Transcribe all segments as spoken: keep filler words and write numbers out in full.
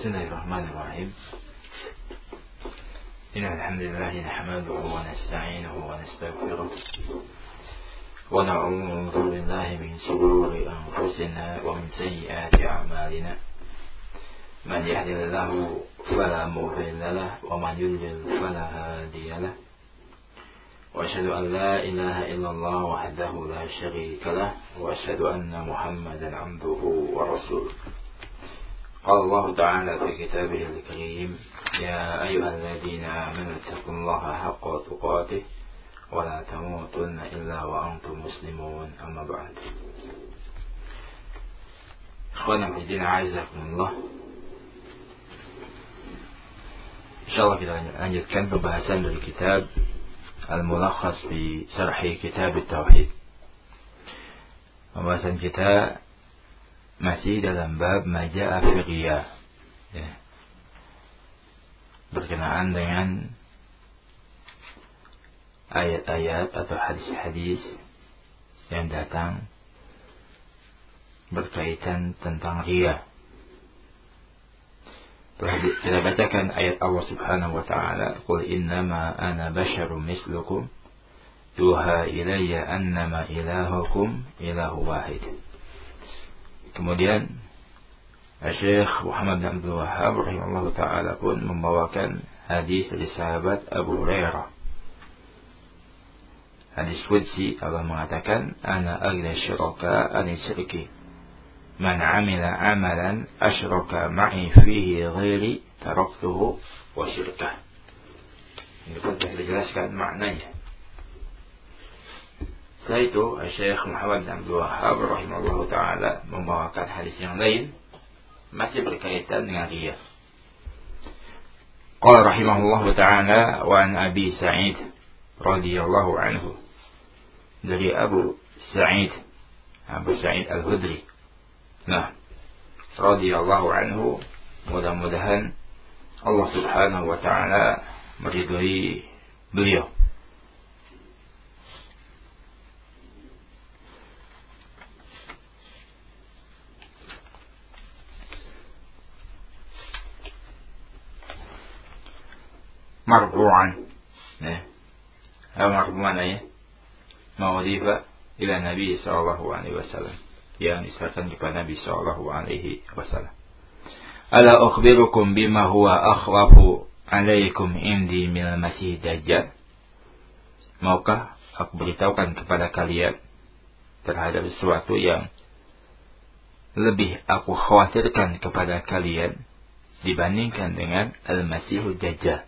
بسم الله الرحمن الرحيم. إن الحمد لله نحمده ونستعينه ونستغفره ونعوذ بالله من شرور أنفسنا ومن سيئات أعمالنا. من يهد الله فلا مضل له ومن يضلل فلا هادي له. وأشهد أن لا إله إلا الله وحده لا شريك له وأشهد أن محمدا عبده ورسوله. قال الله تعالى في كتابه الكريم: يا أيها الذين آمنوا اتقوا الله حق تقاته ولا تموتن إلا وأنتم مسلمون. أما بعد. Ikhwan fillah a'azzakumullah. Insyaallah kita lanjutkan pembahasan dari kitab Al-Mulakhas bi Syarhi Kitab At-Tauhid. Pembahasan kita masih dalam bab maja'a fi riya, ya, berkenaan dengan ayat-ayat atau hadis-hadis yang datang berkaitan tentang riya. Telah kita bacakan ayat Allah Subhanahu wa taala, "Qul innama ana basyarum mislukum yuha ilayya annama ilahukum ilahu wahid." Kemudian Syekh Muhammad bin Abdul Wahhab rahimahullah ta'ala pun membawakan hadis dari sahabat Abu Hurairah. Hadis qudsi, Allah mengatakan, "Ana aghna syuraka an syirki. Man 'amila 'amalan asyraka ma'i fihi ghairi taraktuhu wa syirkah." Ini pun telah dijelaskan maknanya. Setelah itu Syekh Muhammad bin Abdul Wahhab rahimahullah ta'ala membawakan hadis yang lain masih berkaitan dengan riya. Qala rahimahullah ta'ala wa an Abi Sa'id radhiyallahu anhu, dari Abu Sa'id Abu Sa'id Al-Khudri, nah, radhiyallahu anhu, mudah-mudahan Allah Subhanahu wa ta'ala meridhai beliau. Marfu'an, ya, marfu'an ya, ma'udhifa ila Nabi sallallahu alaihi wasallam, yang diserahkan kepada Nabi sallallahu alaihi wasallam. Ala ukhbirukum bima huwa akhwafu alaikum indi minal masih dajjal. Maukah aku beritahukan kepada kalian terhadap sesuatu yang lebih aku khawatirkan kepada kalian dibandingkan dengan Al-Masihud Dajjal?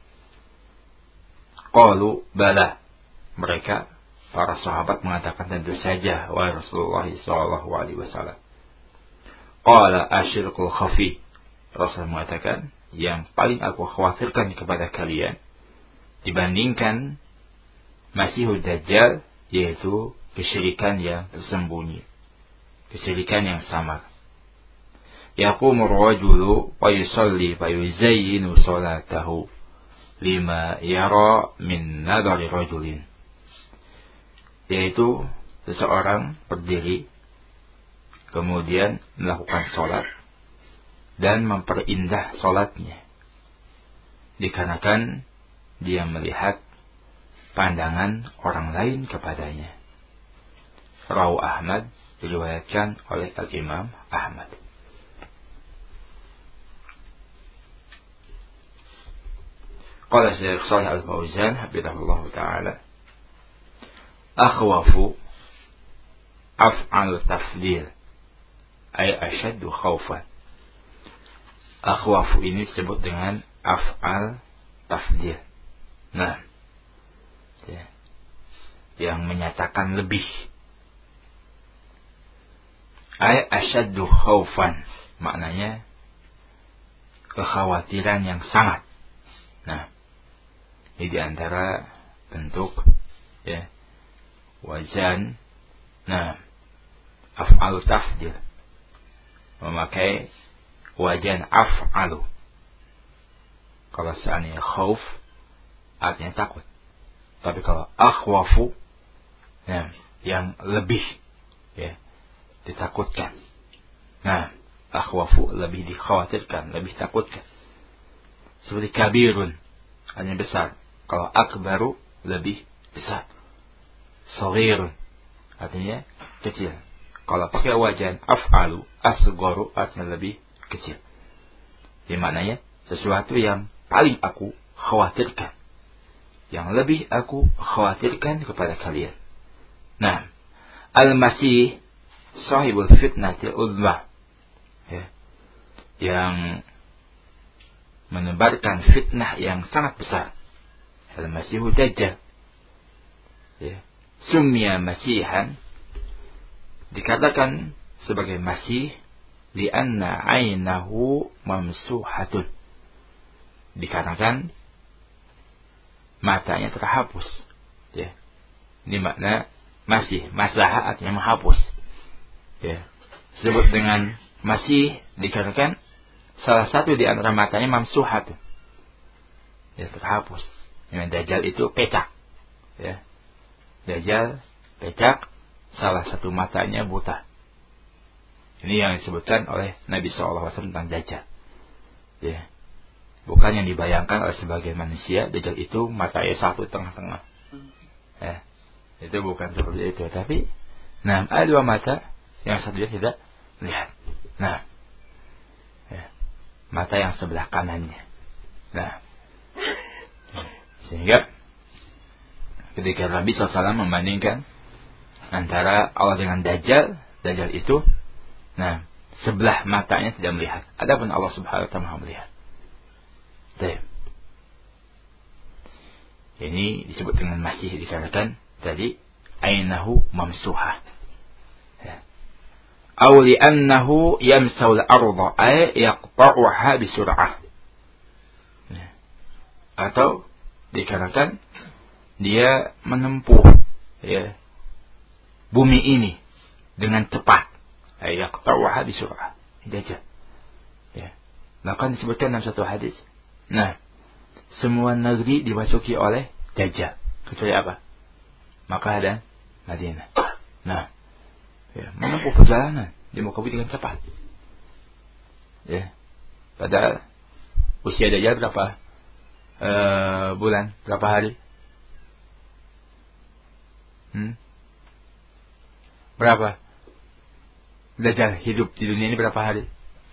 Qalu bala. Mereka, para sahabat mengatakan, tentu saja wahai Rasulullah sallallahu alaihi wasallam. Qala asyirkul khafi. Rasul mengatakan, yang paling aku khawatirkan kepada kalian dibandingkan Masihud Dajjal, yaitu kesyirikan yang tersembunyi, kesyirikan yang samar. Yaqumur rajulu wa yusalli fa yuzayyinu salatahu lima yara min nadari rajulin, yaitu seseorang berdiri kemudian melakukan sholat dan memperindah sholatnya dikarenakan dia melihat pandangan orang lain kepadanya. Rawi Ahmad, diriwayatkan oleh Al-Imam Ahmad. Qala Syekh Shalih Al-Fauzan hafizahullah ta'ala, akhwafu af'al tafdil ay ashaddu khawfan. Akhwafu ini disebut dengan af'al tafdil, nah, ya, yang menyatakan lebih. Ay ashaddu khawfan, maknanya kekhawatiran yang sangat. Nah, ini diantara bentuk, ya, wazan, nah, af'alu tafdil, memakai wajan af'alu. Kalau seandainya khauf artinya takut, tapi kalau akhwafu, ya, yang lebih, ya, ditakutkan. Nah, akhwafu lebih dikhawatirkan, lebih takutkan. Seperti kabirun, hanya besar. Kalau akbaru lebih besar. Saghirun, artinya kecil. Kalau pakai wajan af'alu, asgharu, artinya lebih kecil. Di maknanya sesuatu yang paling aku khawatirkan, yang lebih aku khawatirkan kepada kalian. Nah, Al-Masih sahibul fitnatil uzma, ya, yang menebarkan fitnah yang sangat besar. Al-Masihu Dajjal, ya. Sumya Masihan, dikatakan sebagai Masih lianna ainahu mamsuhatun, dikarenakan matanya terhapus, ya. Ini makna Masih. Masaha artinya menghapus, ya. Disebut dengan Masih dikarenakan salah satu di antara matanya mamsuhatun, ya, terhapus. Yang Dajjal itu pecak, ya. Dajjal pecak, salah satu matanya buta. Ini yang disebutkan oleh Nabi shallallahu alaihi wasallam tentang Dajjal, ya. Bukan yang dibayangkan oleh sebagian manusia, Dajjal itu matanya satu tengah-tengah, ya. Itu bukan seperti itu. Tapi nah, ada dua mata, yang satunya tidak melihat. Nah, ya, mata yang sebelah kanannya. Nah, sehingga ketika Nabi shallallahu alaihi wasallam membandingkan antara Allah dengan Dajjal, Dajjal itu, nah, sebelah matanya tidak melihat. Adapun Allah Subhanahu wa taala Maha melihat. Baik. Ini disebut dengan Masih dikatakan tadi ainahu mamsuha. Ya. Aw li'annahu yamsaul arda ay yaqta'uha bisur'ah. Ya. Atau dikarenakan dia menempuh, ya, bumi ini dengan cepat. Ay yaqta'uha bisur'ah. Itu aja. Ya. Bahkan disebutkan dalam satu hadis, nah, semua negeri dimasuki oleh Dajjal kecuali apa? Makkah dan Madinah. Nah, ya, menempuh perjalanan di muka bumi dengan cepat. Ya, padahal usia Dajjal berapa e, bulan, berapa hari? Hmm? Berapa? Dajjal hidup di dunia ini berapa hari?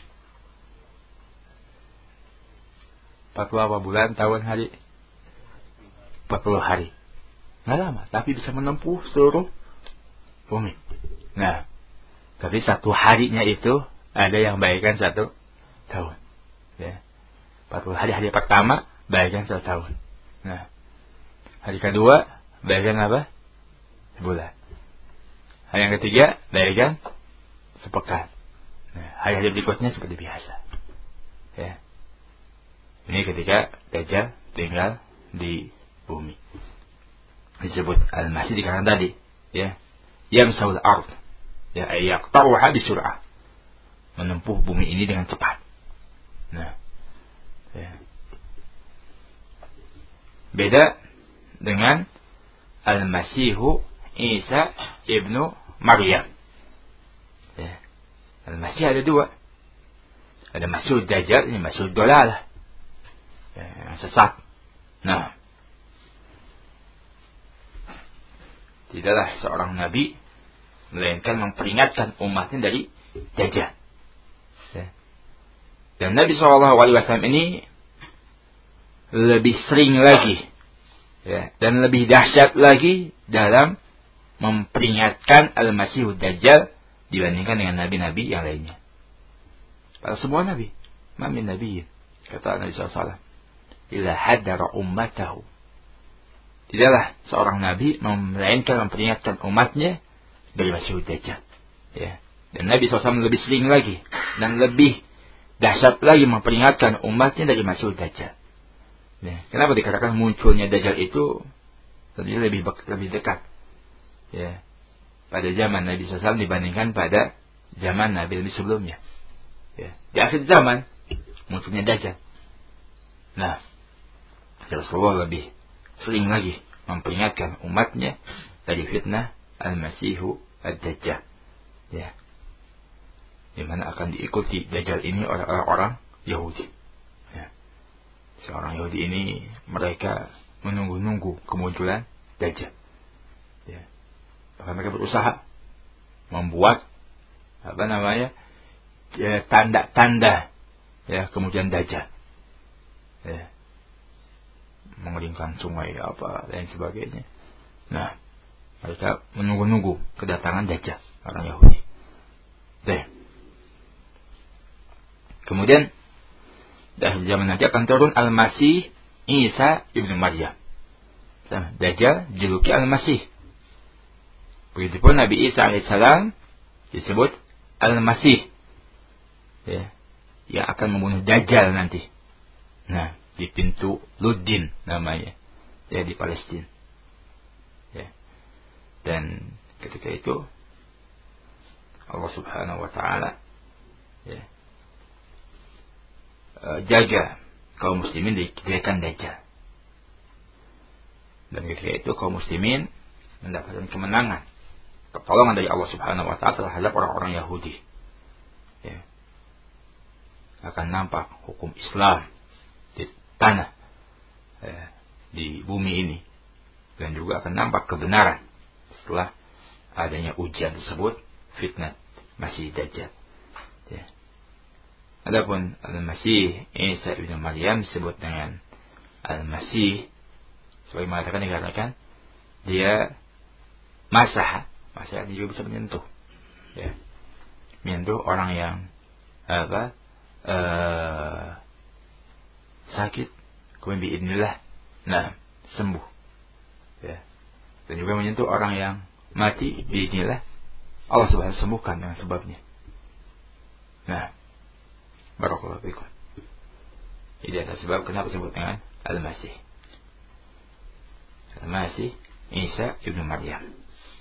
empat puluh apa bulan, tahun, hari? empat puluh hari. Nggak lama, tapi bisa menempuh seluruh bumi. Nah, tapi satu harinya itu ada yang bagaikan satu tahun. Ya. empat puluh hari, hari pertama bagaikan satu tahun. Nah, hari kedua bagaikan apa? Sebulan. Hari yang ketiga bagaikan sepekan. Nah, hari-hari berikutnya seperti biasa. Ya. Ini ketika Dajjal tinggal di bumi. Disebut Al-Masih dikarenakan tadi, ya, yamsaul ard, ya, yaqta'uha bisur'ah, menempuh bumi ini dengan cepat. Nah, ya. Beda dengan Al-Masihu Isa ibnu Maryam. Ya. Al-Masih ada dua. Ada Masih Dajjal, ini Masih Dolalah, ya, yang sesat. Nah, tidaklah seorang nabi melainkan memperingatkan umatnya dari Dajjal. Ya. Dan Nabi shallallahu alaihi wasallam ini lebih sering lagi, ya, dan lebih dahsyat lagi dalam memperingatkan Al-Masih Dajjal dibandingkan dengan nabi-nabi yang lainnya. Pada semua nabi, mamin nabi, kata Nabi shallallahu alaihi wasallam, ila hadara ummatahu, tidaklah seorang nabi melainkan memperingatkan umatnya dari Masih Dajjal. Ya. Dan Nabi shallallahu alaihi wasallam lebih sering lagi dan lebih dahsyat lagi memperingatkan umatnya dari Masih Dajjal. Ya. Kenapa dikatakan munculnya Dajjal itu lebih lebih dekat, ya, pada zaman Nabi shallallahu alaihi wasallam dibandingkan pada zaman nabi-nabi sebelumnya. Ya. Di akhir zaman munculnya Dajjal. Nah, Rasulullah lebih sering lagi memperingatkan umatnya dari fitnah Al-Masihu Ad-Dajjal. Ya. di mana akan diikuti Dajjal ini oleh orang-orang Yahudi. Ya. Seorang Yahudi ini mereka menunggu-nunggu kemunculan Dajjal. Ya. Bahkan mereka berusaha membuat apa namanya ya, tanda-tanda ya kemudian Dajjal. Ya. Mengeringkan sungai apa dan sebagainya. Nah, mereka menunggu-nunggu kedatangan Dajjal orang Yahudi. Deh. Kemudian dari zaman nanti akan turun Al-Masih Isa ibnu Maryam. Dajjal dijuluki Al-Masih. Begitupun Nabi Isa alaihissalam disebut Al-Masih. Ya, yang akan membunuh Dajjal nanti. Nah, di pintu Luddin namanya. Ya, di Palestina. Ya. Dan ketika itu Allah Subhanahu wa taala ya, jaga kaum muslimin dijadikan Dajjal. Dan ketika itu kaum muslimin mendapatkan kemenangan, pertolongan dari Allah Subhanahu wa taala terhadap orang-orang Yahudi. Ya. Akan nampak hukum Islam di tanah ya, di bumi ini, dan juga akan nampak kebenaran setelah adanya ujian tersebut, fitnah Masih Dajjal. Ya. Adapun Al-Masih Isa ibnu Maryam disebut dengan Al-Masih sebagaimana mengatakan dikatakan dia masah, masah dia juga bisa menyentuh, ya, menyentuh orang yang apa uh, sakit, kemudian biidznillah, nah sembuh, ya, dan juga menyentuh orang yang mati, biidznillah Allah subhanahu wa ta'ala sembuhkan dengan sebabnya. Nah, barakallahu fikum. Jadi ada sebab kenapa disebut dengan Al-Masih. Al-Masih Isa ibnu Maryam.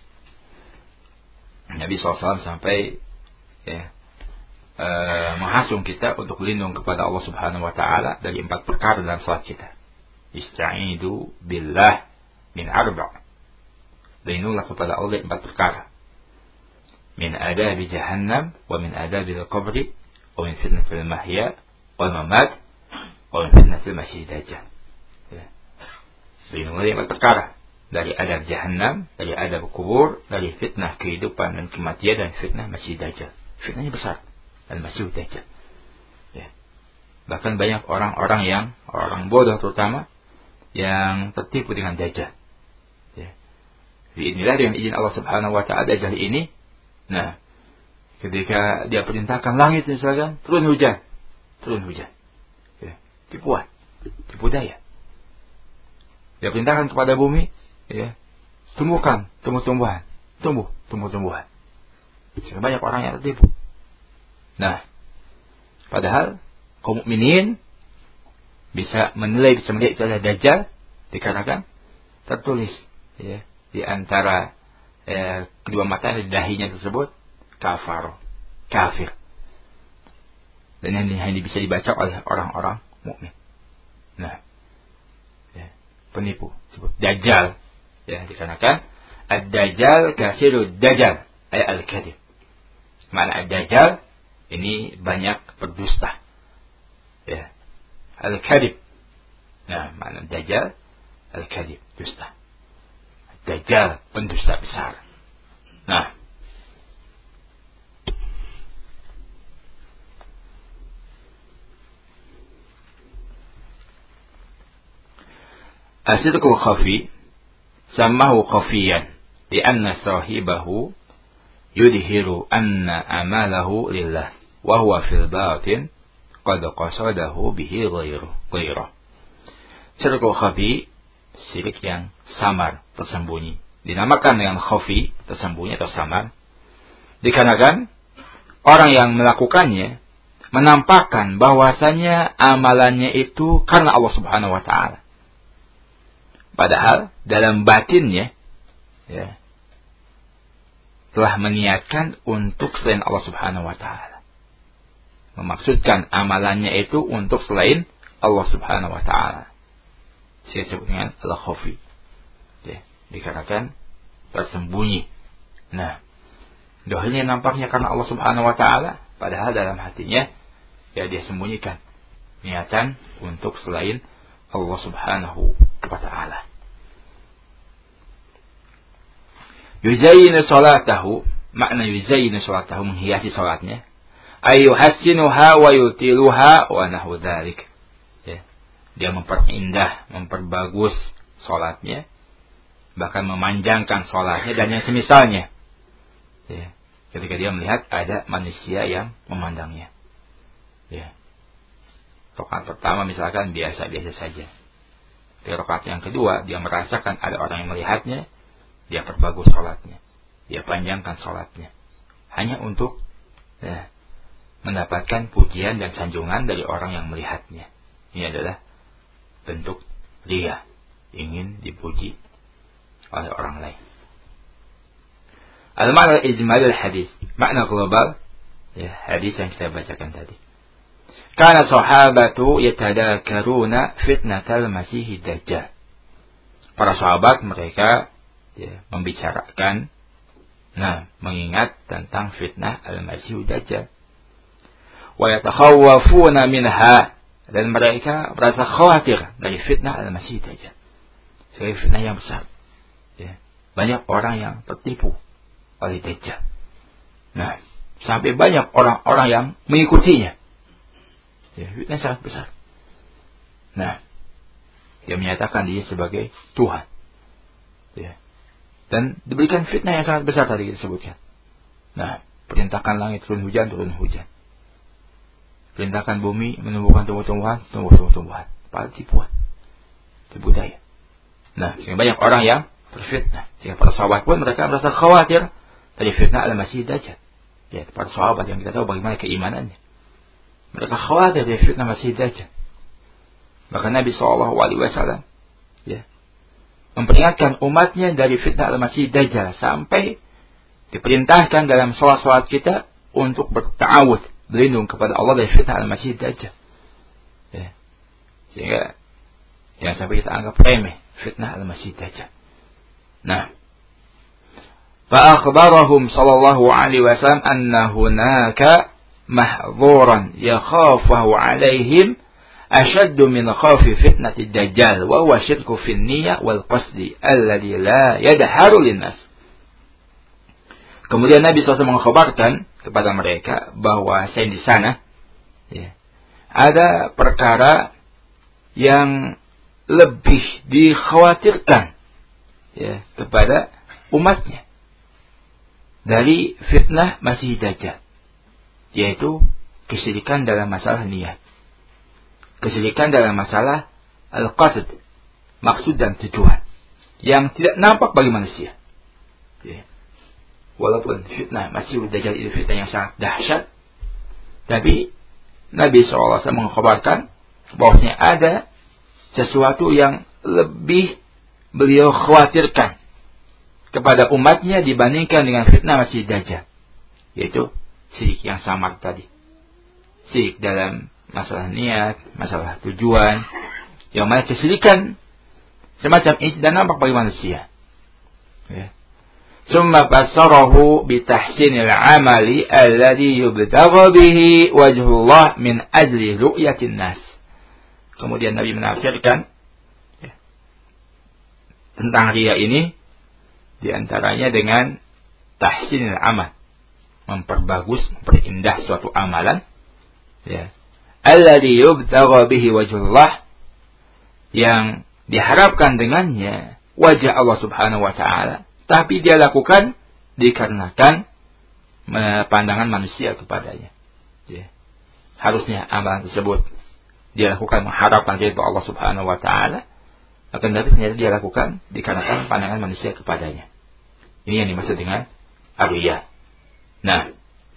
Nabi shallallahu alaihi wasallam sampai ya, e, menghasung kita untuk berlindung kepada Allah Subhanahu wa taala dari empat perkara dalam salat kita. Ista'idu billah min arba'. Berlindunglah kepada Allah dari empat perkara. Min adabi jahannam, wa min adabi al-qabri, wa min fitnatil mahya wal mamat, wa min fitnatil masih dajjal. Ya. Berlindunglah dari empat perkara. Dari adab jahannam, dari adab kubur, dari fitnah kehidupan dan kematian, dan fitnah masih dajjal. Fitnahnya besar, dan masih dajjal. Ya. Bahkan banyak orang-orang yang, orang bodoh terutama, yang tertipu dengan dajjal. Ya. Inilah dengan izin Allah Subhanahu wa taala dajjal ini, nah, ketika dia perintahkan langit misalkan, turun hujan, turun hujan. Ya. Tipuan, tipu daya. Dia perintahkan kepada bumi, ya, tumbuhkan tumbuh-tumbuhan, tumbuh tumbuh-tumbuhan. Sehingga banyak orang yang tertipu. Nah, padahal kaum mukminin bisa menilai, bisa melihat itu adalah dajjal dikarenakan tertulis, ya, di antara eh, kedua mata di dahinya tersebut kafar, kafir. Dan ini hanya bisa dibaca oleh orang-orang mukmin. Nah, ya, penipu disebut dajjal. Ya, dikarenakan ad-dajjal kasirud dajjal, ay al-kadhib. Makna ad-dajjal ini banyak berdusta. Ya. Al-kadhib. Nah, makna dajjal al-kadhib, dusta. Dajjal pendusta besar. Nah, as-sidqul khafi samahu khafiyan lianna sahibahu yudhiru anna amalahu lillah wa huwa fil batin qad qasadahu bihi ghairu ghairu. Sidqul khafi, syirik yang samar, tersembunyi, dinamakan dengan khafi, tersembunyi atau samar, dikarenakan orang yang melakukannya menampakkan bahwasanya amalannya itu karena Allah Subhanahu wa taala. Padahal dalam batinnya, ya, telah meniatkan untuk selain Allah Subhanahu wa taala. Memaksudkan amalannya itu untuk selain Allah Subhanahu wa taala. Saya sebut dengan al-khafi. Ya, dikarenakan tersembunyi. Nah, dohirnya nampaknya karena Allah Subhanahu wa taala, padahal dalam hatinya ya dia sembunyikan niatan untuk selain Allah Subhanahu wa ta'ala. Yuzayyinu salatahu, makna yuzayyinu salatahu, menghiasi salatnya, ayyuhassinuha wa yutiluha wa nahu dzalik. Ya. Dia memperindah, memperbagus salatnya, bahkan memanjangkan salatnya dan yang semisalnya. Ya. Ketika dia melihat ada manusia yang memandangnya. Ya. Rakaat pertama misalkan biasa-biasa saja. Di rakaat yang kedua dia merasakan ada orang yang melihatnya, dia perbagus salatnya, dia panjangkan salatnya, hanya untuk ya, mendapatkan pujian dan sanjungan dari orang yang melihatnya. Ini adalah bentuk riya, ingin dipuji oleh orang lain. Al-ma'na ijmal al-hadis, makna global ya, hadis yang kita bacakan tadi. Kana sahabatu yatadakaruna fitnatal masihid dajjal. Para sahabat mereka ya, membicarakan, nah, mengingat tentang fitnah al-masihid dajjal. Wa yatakhawwafuna minha, dan mereka merasa khawatir dari fitnah al-masihid dajjal. Sebagai fitnah yang besar. Ya. Banyak orang yang tertipu oleh dajjal. Nah, sampai banyak orang-orang yang mengikutinya. Ya, fitnah sangat besar. Nah, dia menyatakan dia sebagai Tuhan. Ya. Dan diberikan fitnah yang sangat besar tadi disebutkan. Nah, perintahkan langit turun hujan, turun hujan. Perintahkan bumi menumbuhkan tumbuh-tumbuhan, tumbuh tumbuh-tumbuhan. Pada tipuan, tipu daya. Nah, sehingga banyak orang yang terfitnah. Sehingga para sahabat pun mereka merasa khawatir dari fitnah al-masihid dajjal. Ya, para sahabat yang kita tahu bagaimana keimanannya. Mereka khawatir dari fitnah masihid dajjal. Maka Nabi shallallahu alaihi wasallam ya, memperingatkan umatnya dari fitnah al-masihid dajjal sampai diperintahkan dalam salat-salat kita untuk berta'awud, berlindung kepada Allah dari fitnah al-masihid dajjal. Ya. Sehingga jangan sampai kita anggap remeh fitnah al-masihid dajjal. Nah, fa akhbarahum sallallahu alaihi wasallam anna hunaka mahzuran yakhafahu alaihim ashaddu min khafi fitnati dajjal wa huwa syirku fin niyyah wal qasdi alladhi la yadharu linnas. Kemudian Nabi shallallahu alaihi wasallam mengkhabarkan kepada mereka bahwa di sana ya, ada perkara yang lebih dikhawatirkan ya, kepada umatnya dari fitnah masihid dajjal, yaitu kesyirikan dalam masalah niat, kesyirikan dalam masalah al-qasd, maksud dan tujuan yang tidak nampak bagi manusia. Ya. Walaupun fitnah masihid dajjal itu fitnah yang sangat dahsyat, tapi Nabi shallallahu alaihi wasallam mengkhabarkan bahwasanya ada sesuatu yang lebih beliau khawatirkan kepada umatnya dibandingkan dengan fitnah masihid dajjal, yaitu syirik yang samar tadi. Syirik dalam masalah niat, masalah tujuan, yang mana kesyirikan semacam ini tidak nampak bagi manusia. Ya. Summa fassarahu bitahsinil amali alladhi yubtagha bihi wajhullah min ajli ru'yatin nas. Kemudian Nabi menafsirkan ya, tentang riya ini diantaranya dengan tahsinil amal, memperbagus, memperindah suatu amalan, ya, alladhi yubtagha bihi wajhullah, yang diharapkan dengannya wajah Allah Subhanahu wa taala, tapi dia lakukan dikarenakan pandangan manusia kepadanya. Ya. Harusnya amalan tersebut dia lakukan mengharapkan ridha Allah Subhanahu wa taala, akan tapi ternyata dia lakukan dikarenakan pandangan manusia kepadanya. Ini yang dimaksud dengan ar-riya. Nah,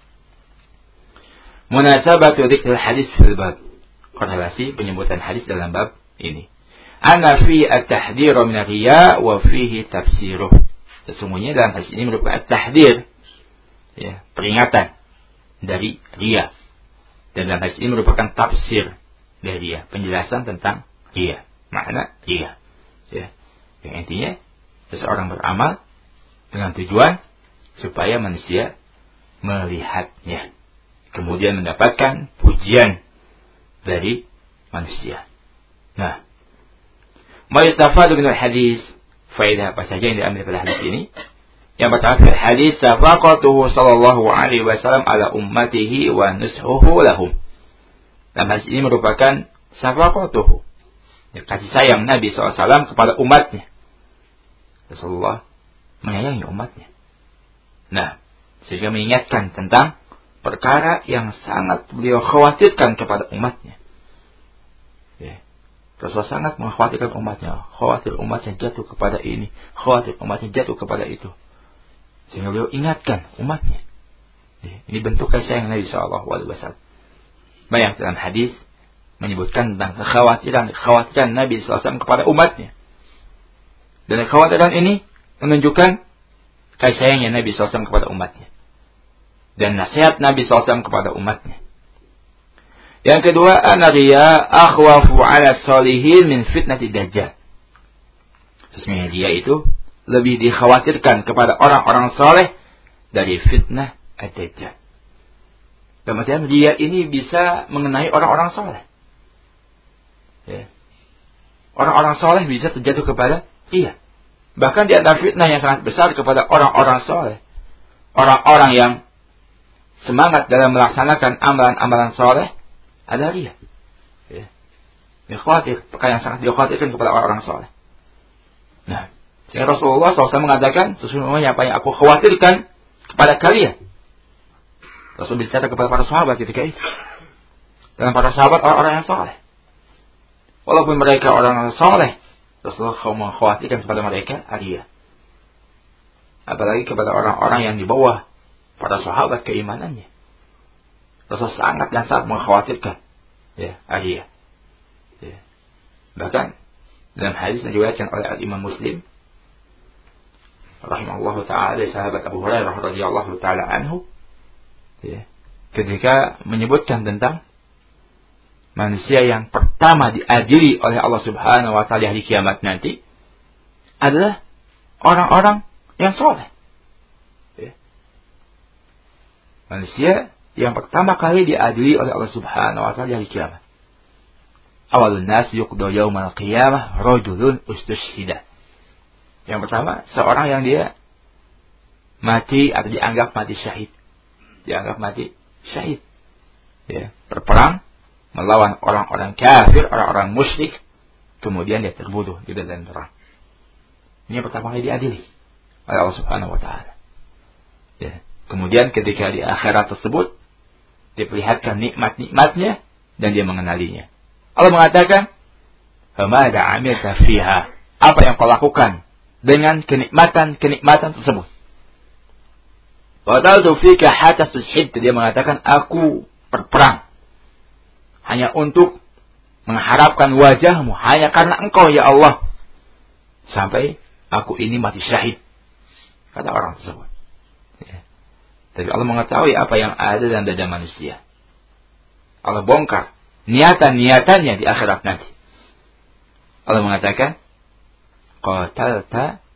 munasabatu dzikril hadis fil bab, korelasi penyebutan hadis dalam bab ini. Anna fi at-tahdhir min ar-riya wa fihi tafsiruh. Sesungguhnya dalam hadis ini merupakan at-tahdhir, ya, peringatan dari riya. Dan dalam hadis ini merupakan tafsir dari riya, penjelasan tentang riya, makna riya. Ya. Yang intinya seseorang beramal dengan tujuan supaya manusia melihatnya. kemudian mendapatkan pujian dari manusia. Nah, ma yustafadu min al-hadis, faedah apa saja yang diambil pada hadis ini? Yang pertama, fil hadis safaqatuhu sallallahu alaihi wasallam ala ummatihi wa nushuhu lahum. Dalam hadis ini merupakan safaqatuhu, ya, kasih sayang Nabi shallallahu alaihi wasallam kepada umatnya. Rasulullah menyayangi umatnya. Nah, sehingga mengingatkan tentang perkara yang sangat beliau khawatirkan kepada umatnya. Ya. Rasulullah sangat mengkhawatirkan umatnya. Khawatir umatnya jatuh kepada ini. Khawatir umatnya jatuh kepada itu. Sehingga beliau ingatkan umatnya. Ya. Ini bentuk kasih sayang Nabi shallallahu alaihi wasallam. Banyak dalam hadis menyebutkan tentang kekhawatiran, kekhawatiran Nabi shallallahu alaihi wasallam kepada umatnya. Dan kekhawatiran ini menunjukkan kasih sayangnya Nabi shallallahu alaihi wasallam kepada umatnya. Dan nasihat Nabi shallallahu alaihi wasallam kepada umatnya. Yang kedua, anariya akhwafu ala salihin min fitnati dajjal. Sesungguhnya dia itu lebih dikhawatirkan kepada orang-orang saleh dari fitnah ad-dajjal. Dalam artian dia ini bisa mengenai orang-orang saleh. Ya. Orang-orang saleh bisa terjatuh kepada dia. Bahkan di antara fitnah yang sangat besar kepada orang-orang saleh, orang-orang yang semangat dalam melaksanakan amalan-amalan saleh, ada ria. Ya. Dia khawatir, perkara yang sangat dikhawatirkan kepada orang-orang saleh. Nah, sehingga Rasulullah shallallahu alaihi wasallam mengatakan, sesungguhnya apa yang aku khawatirkan kepada kalian. Rasul bicara kepada para sahabat ketika itu. Dan para sahabat orang-orang yang saleh. Walaupun mereka orang saleh, Rasulullah mengkhawatirkan kepada mereka ria. Apalagi kepada orang-orang yang di bawah para sahabat keimanannya. Rasul sangat dan sangat mengkhawatirkan, ya, ria. Ya. Bahkan dalam hadis yang diriwayatkan oleh Imam Muslim, rahimahullahu taala, sahabat Abu Hurairah radhiyallahu taala anhu, ya, ketika menyebutkan tentang manusia yang pertama diadili oleh Allah Subhanahu wa taala di hari kiamat nanti adalah orang-orang yang saleh. Ya. Manusia yang pertama kali diadili oleh Allah Subhanahu wa taala di hari kiamat. Awalun nas yuqda yaumal qiyamah rajulun ustushhida. Yang pertama, seorang yang dia mati atau dianggap mati syahid. Dianggap mati syahid. Ya, berperang melawan orang-orang kafir, orang-orang musyrik, kemudian dia terbunuh di dalam perang. Ini yang pertama kali diadili oleh Allah Subhanahu wa taala. Ya. Kemudian ketika di akhirat tersebut diperlihatkan nikmat-nikmatnya dan dia mengenalinya. Allah mengatakan, "Famada 'amilta fiha?" Apa yang kau lakukan dengan kenikmatan-kenikmatan tersebut? Wadaltu fika hatta tushhid. Dia mengatakan, aku berperang hanya untuk mengharapkan wajahmu, hanya karena engkau ya Allah, sampai aku ini mati syahid, kata orang tersebut. Ya. Tapi Allah mengetahui apa yang ada dalam dada manusia. Allah bongkar niatan-niatannya di akhirat nanti. Allah mengatakan, qatalta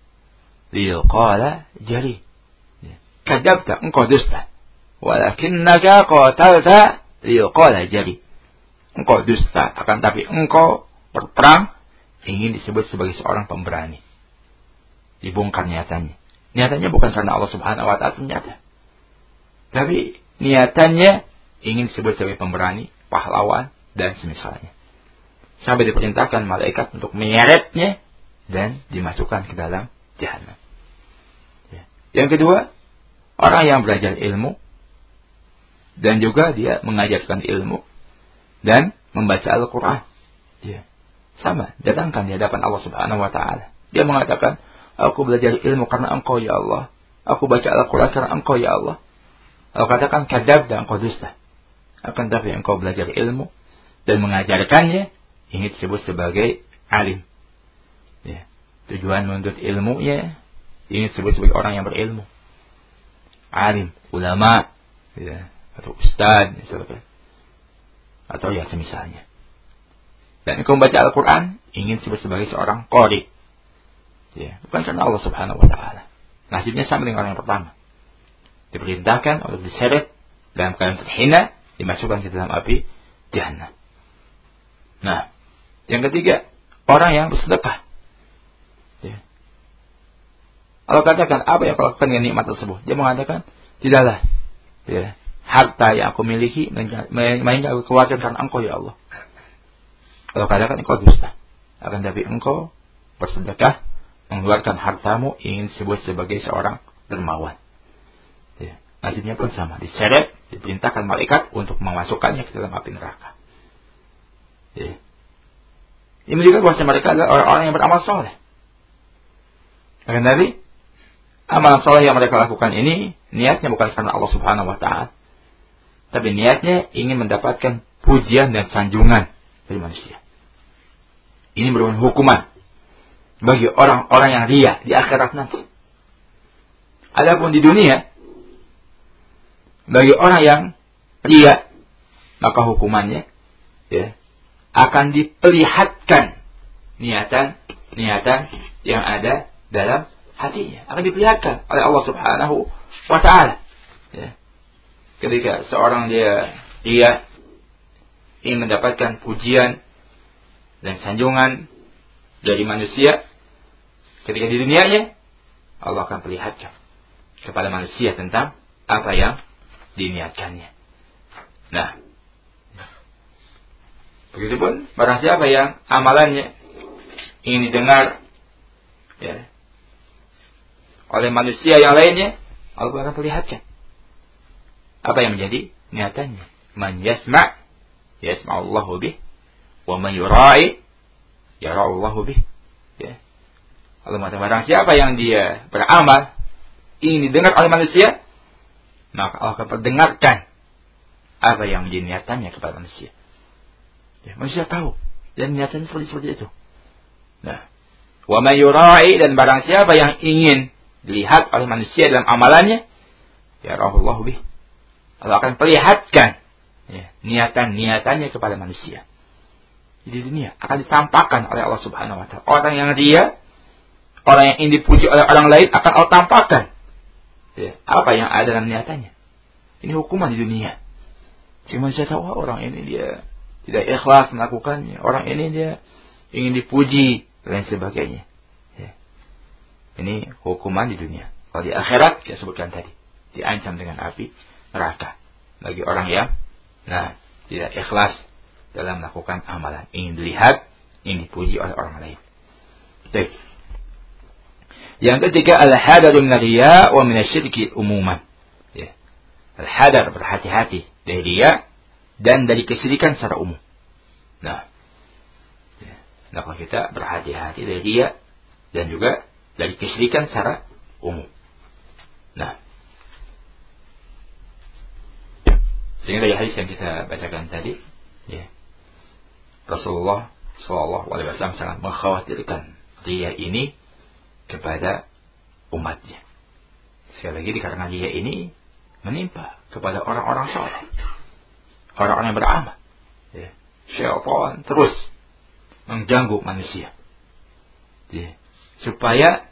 liqala jari. Kadzabta, engkau dusta. Walakinnaka qatalta liqala jari. Engkau dusta, akan tapi engkau berperang ingin disebut sebagai seorang pemberani. Dibongkar niatannya. Niatannya bukan karena Allah Subhanahu wa taala ternyata. Tapi niatannya ingin disebut sebagai pemberani, pahlawan, dan semisalnya. Sampai diperintahkan malaikat untuk menyeretnya dan dimasukkan ke dalam jahanam. Ya. Yang kedua, orang yang belajar ilmu dan juga dia mengajarkan ilmu dan membaca Al-Quran. Ya. Sama, datangkan di hadapan Allah Subhanahu wa taala. Dia mengatakan, aku belajar ilmu karena engkau ya Allah. Aku baca Al-Quran karena engkau ya Allah. Allah katakan, kadzab dan engkau dusta. Akan tapi engkau belajar ilmu dan mengajarkannya, ini disebut sebagai alim. Ya. Tujuan menuntut ilmunya, ini disebut sebagai orang yang berilmu. Alim, ulama, ya, atau ustaz, misalkan, atau ya semisalnya. Dan engkau membaca Al-Quran, ingin disebut sebagai seorang qari. Ya, bukan karena Allah Subhanahu wa taala. Nasibnya sama dengan orang yang pertama. Diperintahkan untuk diseret dalam keadaan terhina, dimasukkan ke dalam api jahannam. Nah, yang ketiga, orang yang bersedekah. Ya. Allah katakan, apa yang kau lakukan dengan nikmat tersebut? Dia mengatakan, tidaklah ya, harta yang aku miliki melainkan aku keluarkan karena engkau ya Allah. Allah katakan, engkau dusta. Akan tapi engkau bersedekah, mengeluarkan hartamu ingin disebut sebagai seorang dermawan. Ya. Nasibnya pun sama, diseret, diperintahkan malaikat untuk memasukkannya ke dalam api neraka. Ya. Ini menunjukkan bahwa mereka adalah orang-orang yang beramal soleh. Akan tapi amalan soleh yang mereka lakukan ini niatnya bukan karena Allah Subhanahu Wa Taala, tapi niatnya ingin mendapatkan pujian dan sanjungan dari manusia. Ini merupakan hukuman bagi orang-orang yang ria di akhirat nanti. Adapun di dunia, bagi orang yang ria, maka hukumannya ya, akan diperlihatkan niatan niatan yang ada dalam hatinya, akan diperlihatkan oleh Allah Subhanahu Wa Taala. Ya. Ketika seorang dia dia ingin mendapatkan pujian dan sanjungan dari manusia, ketika di dunianya Allah akan perlihatkan kepada manusia tentang apa yang diniatkannya. Nah, begitupun barang siapa yang amalannya ingin didengar ya, oleh manusia yang lainnya, Allah akan perlihatkan apa yang menjadi niatannya. Man yasma' yasma'ullahu bih, wa man yura'i yara'ullahu bih. Ya. Allah mengatakan barang siapa yang dia beramal ingin didengar oleh manusia, maka Allah akan perdengarkan apa yang menjadi niatannya kepada manusia. Ya, manusia tahu dan niatannya seperti seperti itu. Nah, wa may yura'i, dan barang siapa yang ingin dilihat oleh manusia dalam amalannya, ya rahullahu bih, Allah akan perlihatkan ya, niatan-niatannya kepada manusia. Di dunia akan ditampakkan oleh Allah Subhanahu Wa Taala. Orang yang ria, orang yang ingin dipuji oleh orang lain akan Allah tampakkan ya, apa yang ada dalam niatannya. Ini hukuman di dunia. Sehingga manusia tahu, oh, orang ini dia tidak ikhlas melakukannya, orang ini dia ingin dipuji dan lain sebagainya. Ya. Ini hukuman di dunia. Kalau di akhirat kita sebutkan tadi, diancam dengan api neraka bagi orang yang nah tidak ikhlas dalam melakukan amalan, ingin dilihat, ingin dipuji oleh orang lain. Baik. Yang ketiga, al-hadaru min ar-riya wa min asy-syirki umuman. Ya. Al-hadar, berhati-hati dari riya dan dari kesyirikan secara umum. Nah, ya. Nah, kalau kita berhati-hati dari riya dan juga dari kesyirikan secara umum. Nah, sehingga dari hadis yang kita bacakan tadi, ya, Rasulullah Shallallahu Alaihi Wasallam sangat mengkhawatirkan riya ini kepada umatnya. Sekali lagi, karena riya ini menimpa kepada orang-orang saleh, orang-orang yang beramal. Ya. Syaitan terus mengganggu manusia, ya, supaya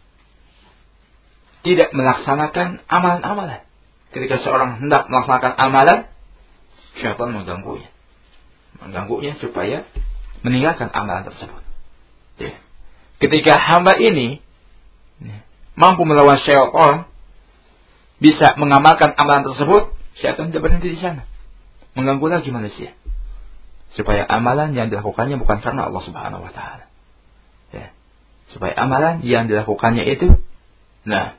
tidak melaksanakan amalan-amalan. Ketika seorang hendak melaksanakan amalan, syaitan mengganggunya. Mengganggunya supaya meninggalkan amalan tersebut. Ya. Ketika hamba ini ya, mampu melawan syaitan, bisa mengamalkan amalan tersebut, syaitan tidak berhenti di sana. Mengganggu lagi manusia. Supaya amalan yang dilakukannya bukan karena Allah Subhanahu Wa Taala. Ya. Supaya amalan yang dilakukannya itu, nah,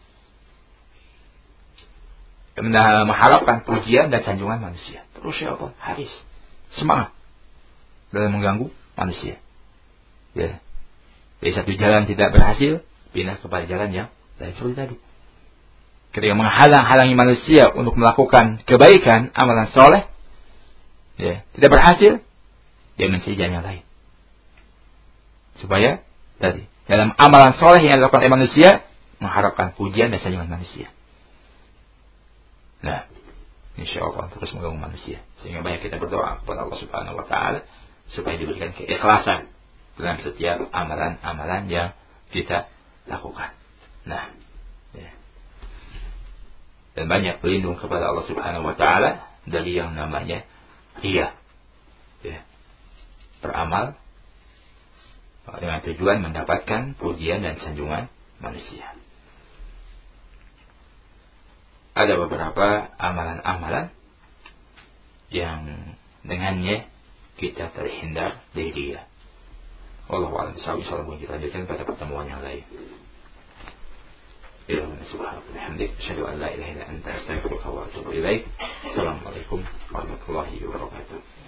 mengharapkan pujian dan sanjungan manusia. Terus syaitan haris semangat dalam mengganggu manusia. Ya. Dari satu jalan tidak berhasil, pindah kepada jalan yang lain seperti tadi. Ketika menghalang-halangi manusia untuk melakukan kebaikan, amalan soleh, ya, tidak berhasil, dia mencari jalan yang lain. Supaya tadi dalam amalan soleh yang dilakukan oleh manusia, mengharapkan pujian dan sanjungan manusia. Nah, insya Allah terus mengganggu manusia. Sehingga banyak kita berdoa kepada Allah Subhanahu Wa Taala supaya diberikan keikhlasan dalam setiap amalan-amalan yang kita lakukan. Nah, ya. dan banyak berlindung kepada Allah Subhanahu wa taala dari yang namanya riya. Ya. Beramal dengan tujuan mendapatkan pujian dan sanjungan manusia. Ada beberapa amalan-amalan yang dengannya kita terhindar dari riya. Wallahu a'lam bishawab. Insyaallah kita lanjutkan pada pertemuan yang lain. Ya subhanallahi wa bihamdihi asyhadu an la ilaha illa anta astaghfiruka wa atubu ilaik. Assalamualaikum warahmatullahi wabarakatuh.